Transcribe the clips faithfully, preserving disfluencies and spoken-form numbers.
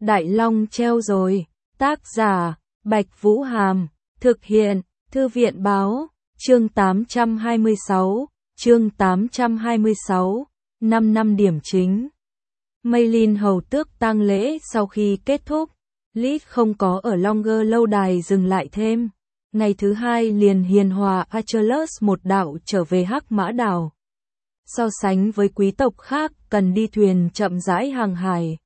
Đại Long treo rồi. Tác giả, Bạch Vũ Hàm. Thực hiện, Thư viện báo. Chương tám trăm hai mươi sáu. Chương tám trăm hai mươi sáu. năm năm điểm chính. Mây Linh hầu tước tang lễ sau khi kết thúc, Liz không có ở Longer lâu đài dừng lại thêm. Ngày thứ hai liền hiền hòa Achilles một đạo trở về Hắc Mã Đảo. So sánh với quý tộc khác cần đi thuyền chậm rãi hàng hải,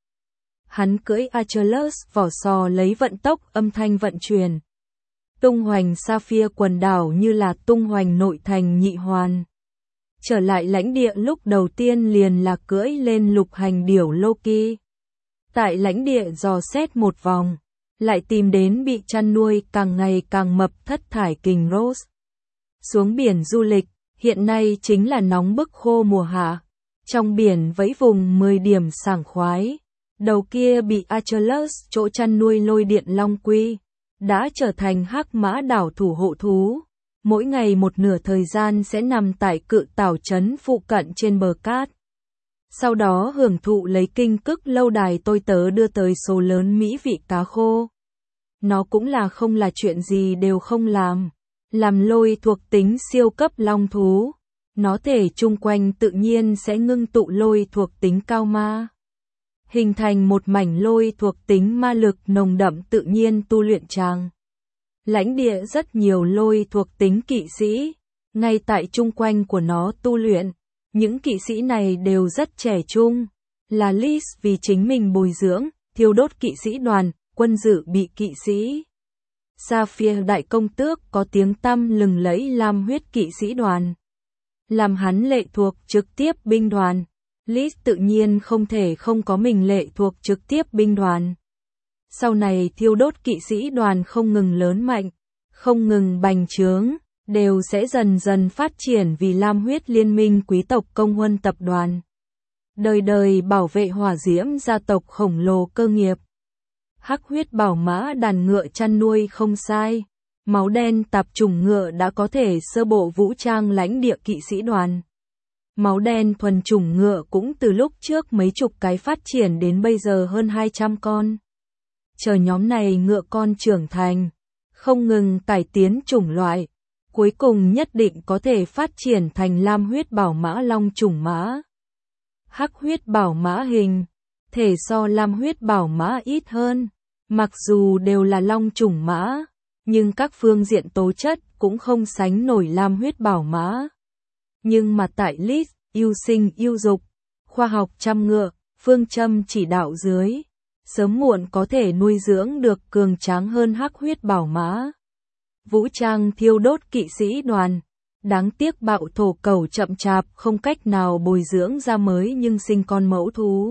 hắn cưỡi Achilles vỏ sò lấy vận tốc âm thanh vận chuyển, tung hoành Sapphire quần đảo như là tung hoành nội thành nhị hoàn. Trở lại lãnh địa lúc đầu tiên liền là cưỡi lên lục hành điểu Loki. Tại lãnh địa dò xét một vòng, lại tìm đến bị chăn nuôi càng ngày càng mập thất thải kình Rose. Xuống biển du lịch, hiện nay chính là nóng bức khô mùa hạ. Trong biển vẫy vùng mười điểm sảng khoái. Đầu kia bị Achilles chỗ chăn nuôi lôi điện long quy, đã trở thành Hắc Mã Đảo thủ hộ thú. Mỗi ngày một nửa thời gian sẽ nằm tại cự tảo trấn phụ cận trên bờ cát. Sau đó hưởng thụ lấy kinh cức lâu đài tôi tớ đưa tới số lớn mỹ vị cá khô. Nó cũng là không là chuyện gì đều không làm. Làm lôi thuộc tính siêu cấp long thú. Nó thể chung quanh tự nhiên sẽ ngưng tụ lôi thuộc tính cao ma. Hình thành một mảnh lôi thuộc tính ma lực nồng đậm tự nhiên tu luyện tràng. Lãnh địa rất nhiều lôi thuộc tính kỵ sĩ, ngay tại chung quanh của nó tu luyện. Những kỵ sĩ này đều rất trẻ trung, là Liz vì chính mình bồi dưỡng, thiêu đốt kỵ sĩ đoàn, quân dự bị kỵ sĩ. Sapphire đại công tước có tiếng tăm lừng lẫy lam huyết kỵ sĩ đoàn. Làm hắn lệ thuộc trực tiếp binh đoàn. Liz tự nhiên không thể không có mình lệ thuộc trực tiếp binh đoàn. Sau này thiêu đốt kỵ sĩ đoàn không ngừng lớn mạnh, không ngừng bành trướng, đều sẽ dần dần phát triển vì lam huyết liên minh quý tộc công huân tập đoàn. Đời đời bảo vệ hỏa diễm gia tộc khổng lồ cơ nghiệp. Hắc huyết bảo mã đàn ngựa chăn nuôi không sai. Máu đen tạp chủng ngựa đã có thể sơ bộ vũ trang lãnh địa kỵ sĩ đoàn. Máu đen thuần chủng ngựa cũng từ lúc trước mấy chục cái phát triển đến bây giờ hơn hai trăm con. Chờ nhóm này ngựa con trưởng thành, không ngừng cải tiến chủng loại, cuối cùng nhất định có thể phát triển thành lam huyết bảo mã long chủng mã. Hắc huyết bảo mã hình, thể so lam huyết bảo mã ít hơn, mặc dù đều là long chủng mã, nhưng các phương diện tố chất cũng không sánh nổi lam huyết bảo mã. Nhưng mà tại Liz, yêu sinh yêu dục, khoa học chăm ngựa, phương châm chỉ đạo dưới, sớm muộn có thể nuôi dưỡng được cường tráng hơn hắc huyết bảo mã. Vũ trang thiêu đốt kỵ sĩ đoàn, đáng tiếc bạo thổ cẩu chậm chạp không cách nào bồi dưỡng ra mới nhưng sinh con mẫu thú.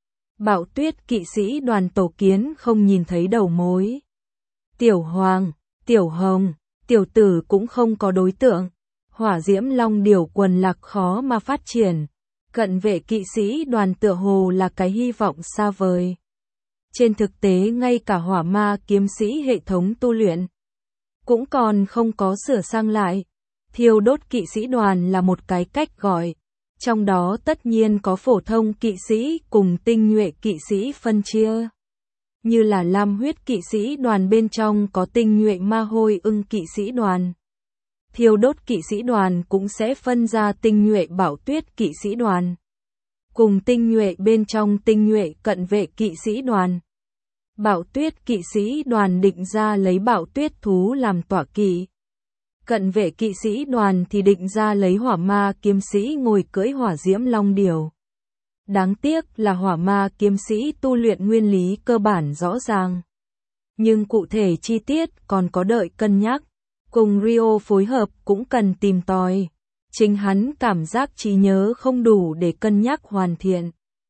Bạo tuyết kỵ sĩ đoàn tổ kiến không nhìn thấy đầu mối. Tiểu hoàng, tiểu hồng, tiểu tử cũng không có đối tượng. Hỏa diễm long điểu quần lạc khó mà phát triển. Cận vệ kỵ sĩ đoàn tựa hồ là cái hy vọng xa vời. Trên thực tế ngay cả hỏa ma kiếm sĩ hệ thống tu luyện cũng còn không có sửa sang lại. Thiêu đốt kỵ sĩ đoàn là một cái cách gọi. Trong đó tất nhiên có phổ thông kỵ sĩ cùng tinh nhuệ kỵ sĩ phân chia. Như là lam huyết kỵ sĩ đoàn bên trong có tinh nhuệ ma hôi ưng kỵ sĩ đoàn. Thiêu đốt kỵ sĩ đoàn cũng sẽ phân ra tinh nhuệ bảo tuyết kỵ sĩ đoàn. Cùng tinh nhuệ bên trong tinh nhuệ cận vệ kỵ sĩ đoàn. Bảo tuyết kỵ sĩ đoàn định ra lấy bảo tuyết thú làm tọa kỵ. Cận vệ kỵ sĩ đoàn thì định ra lấy hỏa ma kiếm sĩ ngồi cưỡi hỏa diễm long điểu. Đáng tiếc là hỏa ma kiếm sĩ tu luyện nguyên lý cơ bản rõ ràng. Nhưng cụ thể chi tiết còn có đợi cân nhắc. Cùng Rio phối hợp cũng cần tìm tòi. Chính hắn cảm giác trí nhớ không đủ để cân nhắc hoàn thiện.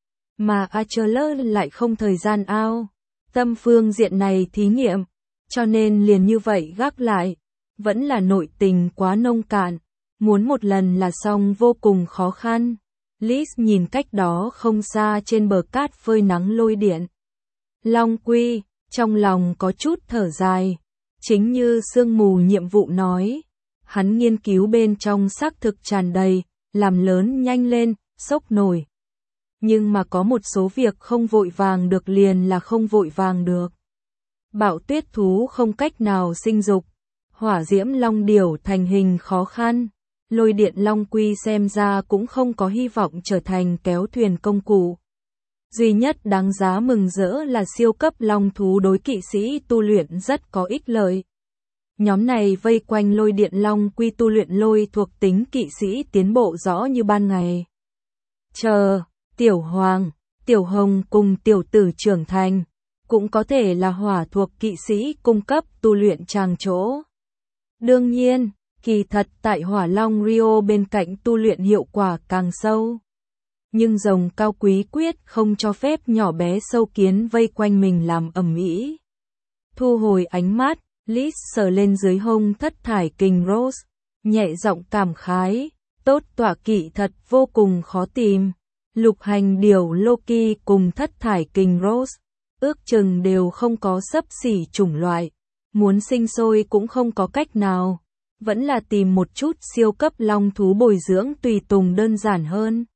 Mà Achilles lại không thời gian ao. Tâm phương diện này thí nghiệm. Cho nên liền như vậy gác lại. Vẫn là nội tình quá nông cạn. Muốn một lần là xong vô cùng khó khăn. Liz nhìn cách đó không xa trên bờ cát phơi nắng lôi điện. Long quy, trong lòng có chút thở dài. Chính như sương mù nhiệm vụ nói, hắn nghiên cứu bên trong xác thực tràn đầy, làm lớn nhanh lên, sốc nổi. Nhưng mà có một số việc không vội vàng được liền là không vội vàng được. Bạo tuyết thú không cách nào sinh dục, hỏa diễm long điểu thành hình khó khăn, lôi điện long quy xem ra cũng không có hy vọng trở thành kéo thuyền công cụ. Duy nhất đáng giá mừng rỡ là siêu cấp long thú đối kỵ sĩ tu luyện rất có ích lợi. Nhóm này vây quanh lôi điện long quy tu luyện lôi thuộc tính kỵ sĩ tiến bộ rõ như ban ngày. Chờ, tiểu hoàng, tiểu hồng cùng tiểu tử trưởng thành, cũng có thể là hỏa thuộc kỵ sĩ cung cấp tu luyện tràng chỗ. Đương nhiên, kỳ thật tại hỏa long Rio bên cạnh tu luyện hiệu quả càng sâu. Nhưng rồng cao quý quyết không cho phép nhỏ bé sâu kiến vây quanh mình làm ầm ĩ. Thu hồi ánh mắt, Liz sờ lên dưới hông thất thải kình Rose, nhẹ giọng cảm khái, tốt tọa kỵ thật vô cùng khó tìm. Lục hành điểu Loki cùng thất thải kình Rose, ước chừng đều không có xấp xỉ chủng loại, muốn sinh sôi cũng không có cách nào, vẫn là tìm một chút siêu cấp long thú bồi dưỡng tùy tùng đơn giản hơn.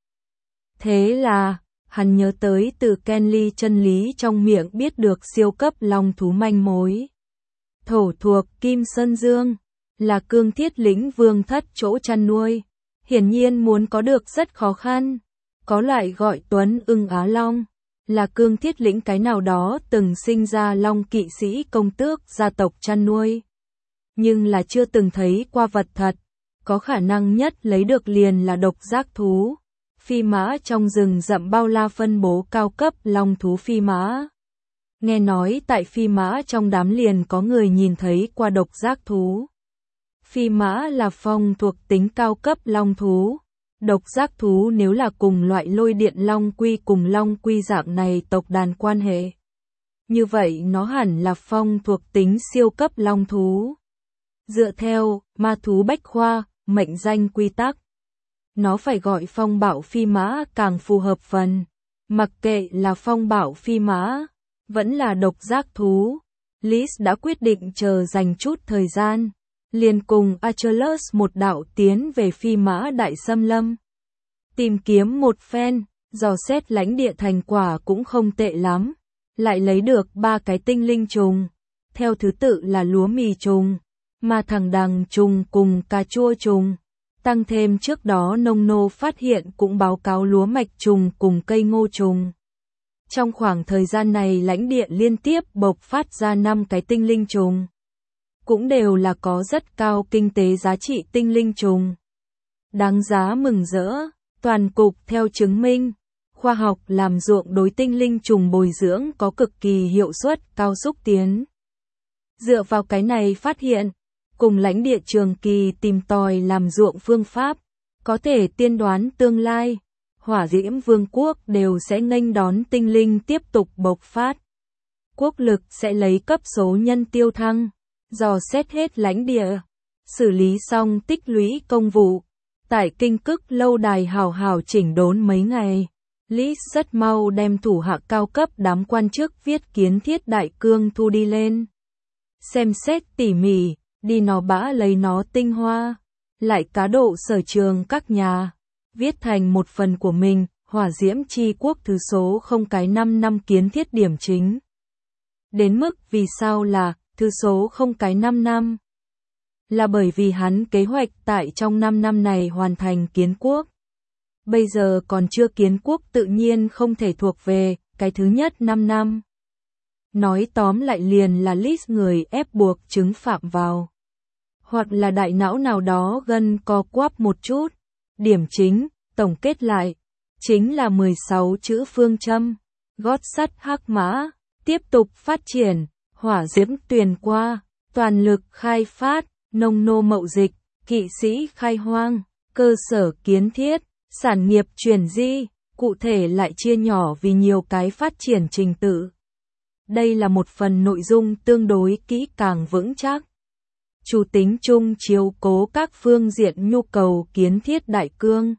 Thế là, hắn nhớ tới từ Kenly chân lý trong miệng biết được siêu cấp long thú manh mối. Thổ thuộc Kim Sơn Dương, là cương thiết lĩnh vương thất chỗ chăn nuôi, hiển nhiên muốn có được rất khó khăn. Có loại gọi Tuấn ưng Á Long, là cương thiết lĩnh cái nào đó từng sinh ra long kỵ sĩ công tước gia tộc chăn nuôi. Nhưng là chưa từng thấy qua vật thật, có khả năng nhất lấy được liền là độc giác thú. Phi mã trong rừng rậm bao la phân bố cao cấp long thú phi mã. Nghe nói tại phi mã trong đám liền có người nhìn thấy qua độc giác thú. Phi mã là phong thuộc tính cao cấp long thú. Độc giác thú nếu là cùng loại lôi điện long quy cùng long quy dạng này tộc đàn quan hệ. Như vậy nó hẳn là phong thuộc tính siêu cấp long thú. Dựa theo ma thú bách khoa, mệnh danh quy tắc. Nó phải gọi phong bạo phi mã càng phù hợp phần. Mặc kệ là phong bạo phi mã, vẫn là độc giác thú. Liz đã quyết định chờ dành chút thời gian. Liền cùng Achilles một đạo tiến về phi mã đại xâm lâm. Tìm kiếm một phen, dò xét lãnh địa thành quả cũng không tệ lắm. Lại lấy được ba cái tinh linh trùng. Theo thứ tự là lúa mì trùng, ma thằng đằng trùng cùng cà chua trùng. Tăng thêm trước đó nông nô phát hiện cũng báo cáo lúa mạch trùng cùng cây ngô trùng. Trong khoảng thời gian này lãnh địa liên tiếp bộc phát ra năm cái tinh linh trùng. Cũng đều là có rất cao kinh tế giá trị tinh linh trùng. Đáng giá mừng rỡ, toàn cục theo chứng minh, khoa học làm ruộng đối tinh linh trùng bồi dưỡng có cực kỳ hiệu suất cao xúc tiến. Dựa vào cái này phát hiện, cùng lãnh địa trường kỳ tìm tòi làm ruộng phương pháp, có thể tiên đoán tương lai, hỏa diễm vương quốc đều sẽ nghênh đón tinh linh tiếp tục bộc phát. Quốc lực sẽ lấy cấp số nhân tiêu thăng. Dò xét hết lãnh địa, xử lý xong tích lũy công vụ, tại kinh cức lâu đài hào hào chỉnh đốn mấy ngày. Liz rất mau đem thủ hạ cao cấp đám quan chức viết kiến thiết đại cương thu đi lên. Xem xét tỉ mỉ, đi nó bã lấy nó tinh hoa, lại cá độ sở trường các nhà, viết thành một phần của mình, hỏa diễm chi quốc thứ số không cái năm năm kiến thiết điểm chính. Đến mức vì sao là thứ số không cái năm năm. Là bởi vì hắn kế hoạch tại trong năm năm này hoàn thành kiến quốc. Bây giờ còn chưa kiến quốc tự nhiên không thể thuộc về cái thứ nhất năm năm. Nói tóm lại liền là Liz người ép buộc chứng phạm vào. Hoặc là đại não nào đó gân co quắp một chút. Điểm chính, tổng kết lại, chính là mười sáu chữ phương châm. Gót sắt hắc mã, tiếp tục phát triển. Hỏa diễm tuyền qua, toàn lực khai phát, nông nô mậu dịch, kỵ sĩ khai hoang, cơ sở kiến thiết, sản nghiệp chuyển di, cụ thể lại chia nhỏ vì nhiều cái phát triển trình tự. Đây là một phần nội dung tương đối kỹ càng vững chắc. Chủ tính chung chiếu cố các phương diện nhu cầu kiến thiết đại cương.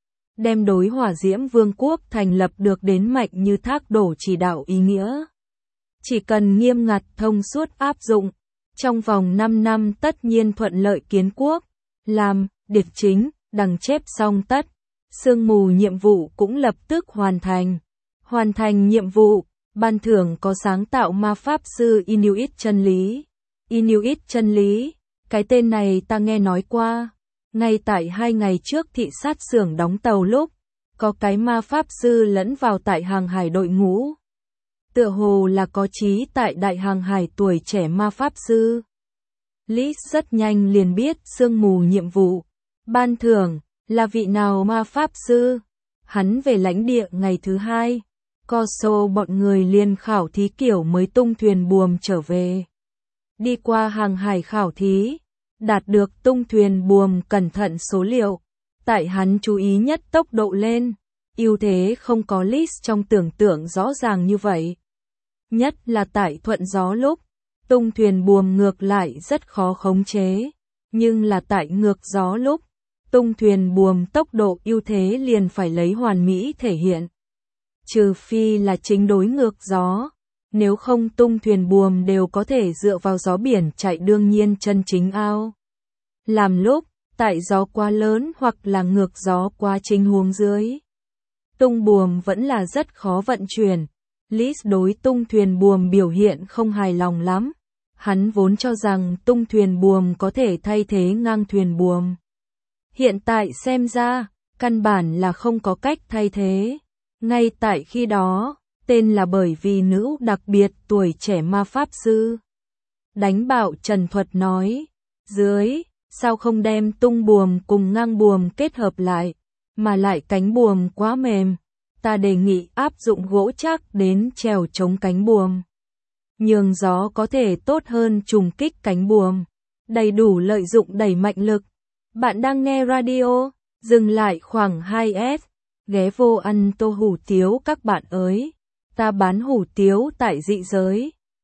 Đem đối hỏa diễm vương quốc thành lập được đến mạnh như thác đổ chỉ đạo ý nghĩa. Chỉ cần nghiêm ngặt thông suốt áp dụng, trong vòng năm năm tất nhiên thuận lợi kiến quốc, làm, điệp chính, đằng chép xong tất, sương mù nhiệm vụ cũng lập tức hoàn thành. Hoàn thành nhiệm vụ, ban thưởng có sáng tạo ma pháp sư Inuit chân lý. Inuit chân lý, cái tên này ta nghe nói qua. Ngay tại hai ngày trước thị sát xưởng đóng tàu lúc, có cái ma pháp sư lẫn vào tại hàng hải đội ngũ. Tựa hồ là có chí tại đại hàng hải tuổi trẻ ma pháp sư. Liz rất nhanh liền biết sương mù nhiệm vụ. Ban thưởng, là vị nào ma pháp sư? Hắn về lãnh địa ngày thứ hai. Corso bọn người liền khảo thí kiểu mới tung thuyền buồm trở về. Đi qua hàng hải khảo thí, đạt được tung thuyền buồm cẩn thận số liệu. Tại hắn chú ý nhất tốc độ lên, ưu thế không có Liz trong tưởng tượng rõ ràng như vậy. Nhất là tại thuận gió lúc, tung thuyền buồm ngược lại rất khó khống chế. Nhưng là tại ngược gió lúc, tung thuyền buồm tốc độ ưu thế liền phải lấy hoàn mỹ thể hiện. Trừ phi là chính đối ngược gió, nếu không tung thuyền buồm đều có thể dựa vào gió biển chạy đương nhiên chân chính ao. Làm lúc, tại gió quá lớn hoặc là ngược gió quá chính huống dưới, tung buồm vẫn là rất khó vận chuyển. Liz đối tung thuyền buồm biểu hiện không hài lòng lắm. Hắn vốn cho rằng tung thuyền buồm có thể thay thế ngang thuyền buồm. Hiện tại xem ra, căn bản là không có cách thay thế. Ngay tại khi đó, tên là bởi vì nữ đặc biệt tuổi trẻ ma pháp sư. Đánh bạo trần thuật nói, dưới, sao không đem tung buồm cùng ngang buồm kết hợp lại, mà lại cánh buồm quá mềm. Ta đề nghị áp dụng gỗ chắc đến chèo chống cánh buồm. Nhường gió có thể tốt hơn trùng kích cánh buồm. Đầy đủ lợi dụng đẩy mạnh lực. Bạn đang nghe radio, dừng lại khoảng hai s. Ghé vô ăn tô hủ tiếu các bạn ơi. Ta bán hủ tiếu tại dị giới.